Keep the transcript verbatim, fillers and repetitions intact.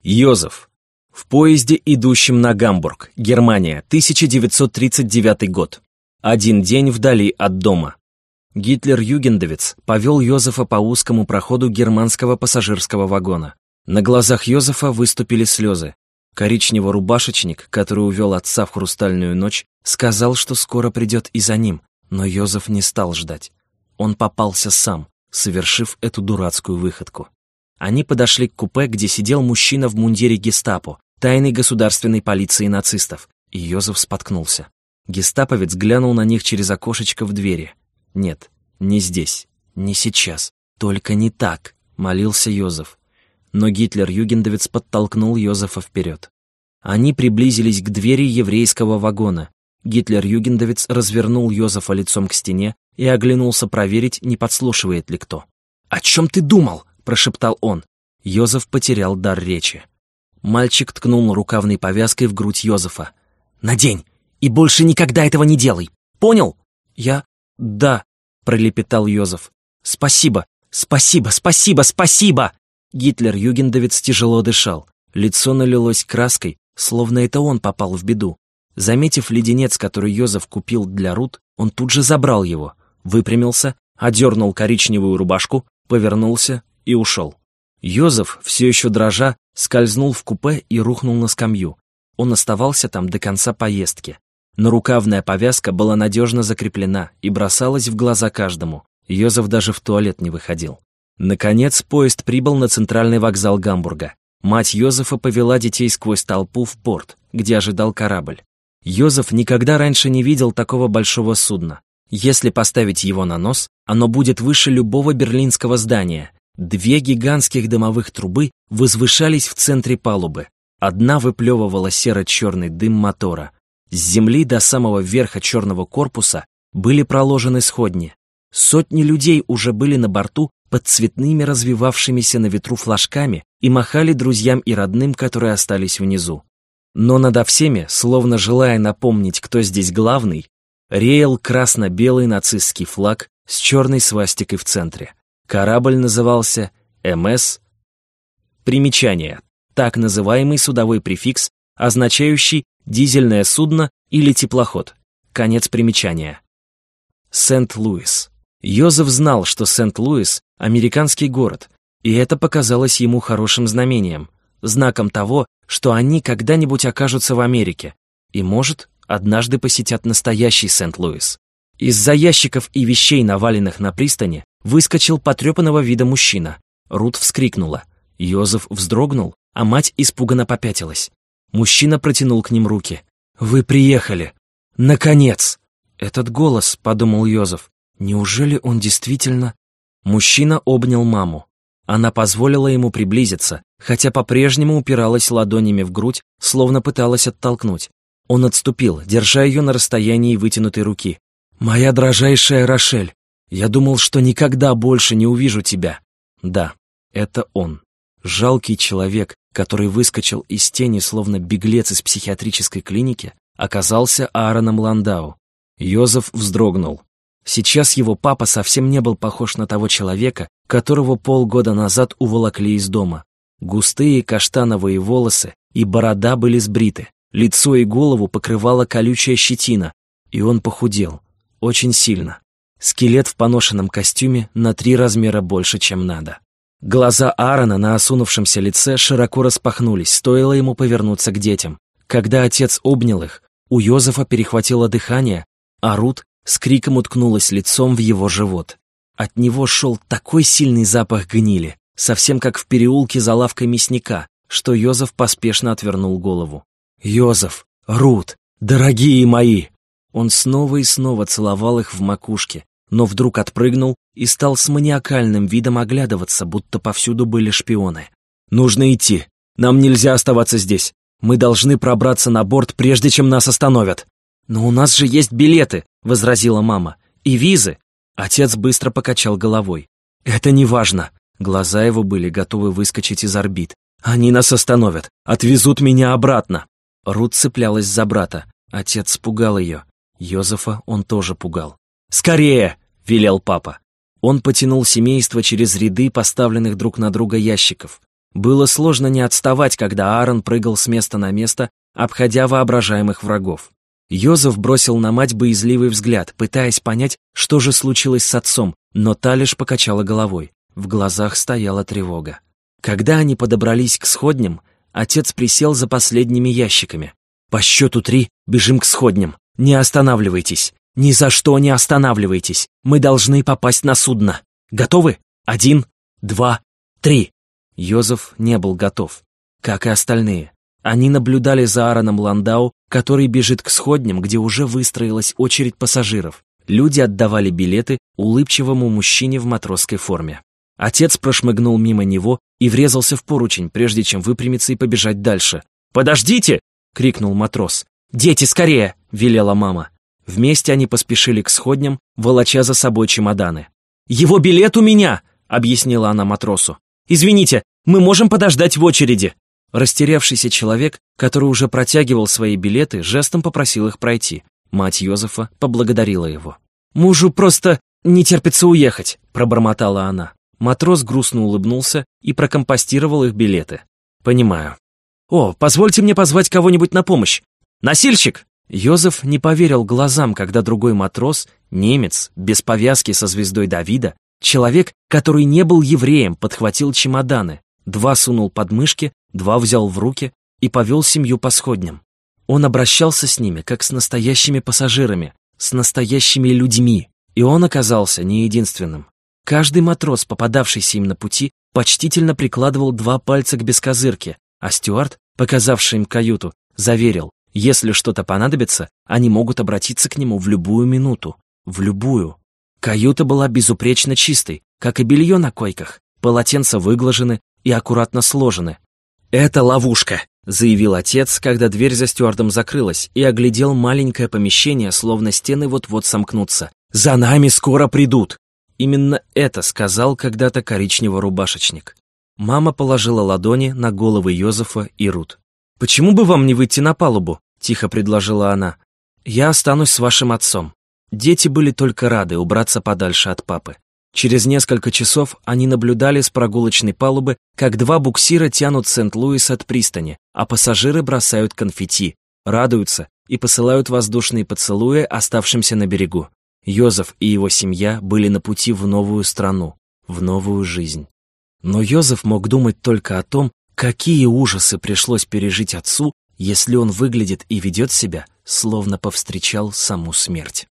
Йозеф. В поезде, идущем на Гамбург, Германия, тысяча девятьсот тридцать девятый год. Один день вдали от дома. Гитлер-югендовец повел Йозефа по узкому проходу германского пассажирского вагона. На глазах Йозефа выступили слезы. Коричнево-рубашечник, который увел отца в хрустальную ночь, сказал, что скоро придет и за ним, но Йозеф не стал ждать. Он попался сам, совершив эту дурацкую выходку. Они подошли к купе, где сидел мужчина в мундире гестапо, тайной государственной полиции нацистов, и Йозеф споткнулся. Гестаповец глянул на них через окошечко в двери. «Нет, не здесь, не сейчас, только не так», — молился Йозеф. Но Гитлер-югендовец подтолкнул Йозефа вперед. Они приблизились к двери еврейского вагона. Гитлер-югендовец развернул Йозефа лицом к стене и оглянулся проверить, не подслушивает ли кто. «О чем ты думал?» — прошептал он. Йозеф потерял дар речи. Мальчик ткнул рукавной повязкой в грудь Йозефа. «Надень, и больше никогда этого не делай! Понял?» «Я... да», — пролепетал Йозеф. «Спасибо, спасибо, спасибо, спасибо!» Гитлер-югендовец тяжело дышал. Лицо налилось краской, словно это он попал в беду. Заметив леденец, который Йозеф купил для Рут, он тут же забрал его, выпрямился, одернул коричневую рубашку, повернулся и ушел. Йозеф, все еще дрожа, скользнул в купе и рухнул на скамью. Он оставался там до конца поездки. Нарукавная повязка была надежно закреплена и бросалась в глаза каждому. Йозеф даже в туалет не выходил. Наконец поезд прибыл на центральный вокзал Гамбурга. Мать Йозефа повела детей сквозь толпу в порт, где ожидал корабль. Йозеф никогда раньше не видел такого большого судна. Если поставить его на нос, оно будет выше любого берлинского здания. Две гигантских дымовых трубы возвышались в центре палубы. Одна выплевывала серо-черный дым мотора. С земли до самого верха черного корпуса были проложены сходни. Сотни людей уже были на борту под цветными развивавшимися на ветру флажками и махали друзьям и родным, которые остались внизу. Но надо всеми, словно желая напомнить, кто здесь главный, реял красно-белый нацистский флаг с черной свастикой в центре. Корабль назывался эм эс. Примечание. Так называемый судовой префикс, означающий дизельное судно или теплоход. Конец примечания. Сент-Луис. Йозеф знал, что Сент-Луис – американский город, и это показалось ему хорошим знамением, знаком того, что они когда-нибудь окажутся в Америке и, может, однажды посетят настоящий Сент-Луис. Из-за ящиков и вещей, наваленных на пристани, выскочил потрепанного вида мужчина. Рут вскрикнула. Йозеф вздрогнул, а мать испуганно попятилась. Мужчина протянул к ним руки. «Вы приехали! Наконец!» «Этот голос», — подумал Йозеф, — «неужели он действительно...» Мужчина обнял маму. Она позволила ему приблизиться, хотя по-прежнему упиралась ладонями в грудь, словно пыталась оттолкнуть. Он отступил, держа ее на расстоянии вытянутой руки. «Моя дрожайшая Рошель, я думал, что никогда больше не увижу тебя». Да, это он. Жалкий человек, который выскочил из тени, словно беглец из психиатрической клиники, оказался Аароном Ландау. Йозеф вздрогнул. Сейчас его папа совсем не был похож на того человека, которого полгода назад уволокли из дома. Густые каштановые волосы и борода были сбриты, лицо и голову покрывала колючая щетина, и он похудел. Очень сильно. Скелет в поношенном костюме на три размера больше, чем надо. Глаза Аарона на осунувшемся лице широко распахнулись, стоило ему повернуться к детям. Когда отец обнял их, у Йозефа перехватило дыхание, а Рут с криком уткнулась лицом в его живот. От него шел такой сильный запах гнили, совсем как в переулке за лавкой мясника, что Йозеф поспешно отвернул голову. «Йозеф! Рут! Дорогие мои!» Он снова и снова целовал их в макушке, но вдруг отпрыгнул и стал с маниакальным видом оглядываться, будто повсюду были шпионы. «Нужно идти. Нам нельзя оставаться здесь. Мы должны пробраться на борт, прежде чем нас остановят». «Но у нас же есть билеты», — возразила мама. «И визы». Отец быстро покачал головой. «Это не важно». Глаза его были готовы выскочить из орбит. «Они нас остановят, отвезут меня обратно». Рут цеплялась за брата. Отец пугал ее. Йозефа он тоже пугал. «Скорее!» — велел папа. Он потянул семейство через ряды поставленных друг на друга ящиков. Было сложно не отставать, когда Аарон прыгал с места на место, обходя воображаемых врагов. Йозеф бросил на мать боязливый взгляд, пытаясь понять, что же случилось с отцом, но та лишь покачала головой. В глазах стояла тревога. Когда они подобрались к сходням, отец присел за последними ящиками. «По счету три бежим к сходням. Не останавливайтесь. Ни за что не останавливайтесь. Мы должны попасть на судно. Готовы? Один, два, три». Йозеф не был готов, как и остальные. Они наблюдали за Аароном Ландау, который бежит к сходням, где уже выстроилась очередь пассажиров. Люди отдавали билеты улыбчивому мужчине в матросской форме. Отец прошмыгнул мимо него и врезался в поручень, прежде чем выпрямиться и побежать дальше. «Подождите!» — крикнул матрос. «Дети, скорее!» — велела мама. Вместе они поспешили к сходням, волоча за собой чемоданы. «Его билет у меня!» — объяснила она матросу. «Извините, мы можем подождать в очереди!» Растерявшийся человек, который уже протягивал свои билеты, жестом попросил их пройти. Мать Йозефа поблагодарила его. «Мужу просто не терпится уехать», — пробормотала она. Матрос грустно улыбнулся и прокомпостировал их билеты. «Понимаю. О, позвольте мне позвать кого-нибудь на помощь. Носильщик!» Йозеф не поверил глазам, когда другой матрос, немец, без повязки со звездой Давида, человек, который не был евреем, подхватил чемоданы, два сунул под мышки, два взял в руки и повел семью по сходням. Он обращался с ними, как с настоящими пассажирами, с настоящими людьми, и он оказался не единственным. Каждый матрос, попадавшийся им на пути, почтительно прикладывал два пальца к бескозырке, а стюард, показавший им каюту, заверил, если что-то понадобится, они могут обратиться к нему в любую минуту, в любую. Каюта была безупречно чистой, как и белье на койках, полотенца выглажены и аккуратно сложены. «Это ловушка», — заявил отец, когда дверь за стюардом закрылась, и оглядел маленькое помещение, словно стены вот-вот сомкнутся. «За нами скоро придут!» Именно это сказал когда-то коричнево-рубашечник. Мама положила ладони на головы Йозефа и Рут. «Почему бы вам не выйти на палубу?» — тихо предложила она. «Я останусь с вашим отцом». Дети были только рады убраться подальше от папы. Через несколько часов они наблюдали с прогулочной палубы, как два буксира тянут Сент-Луис от пристани, а пассажиры бросают конфетти, радуются и посылают воздушные поцелуи оставшимся на берегу. Йозеф и его семья были на пути в новую страну, в новую жизнь. Но Йозеф мог думать только о том, какие ужасы пришлось пережить отцу, если он выглядит и ведет себя, словно повстречал саму смерть.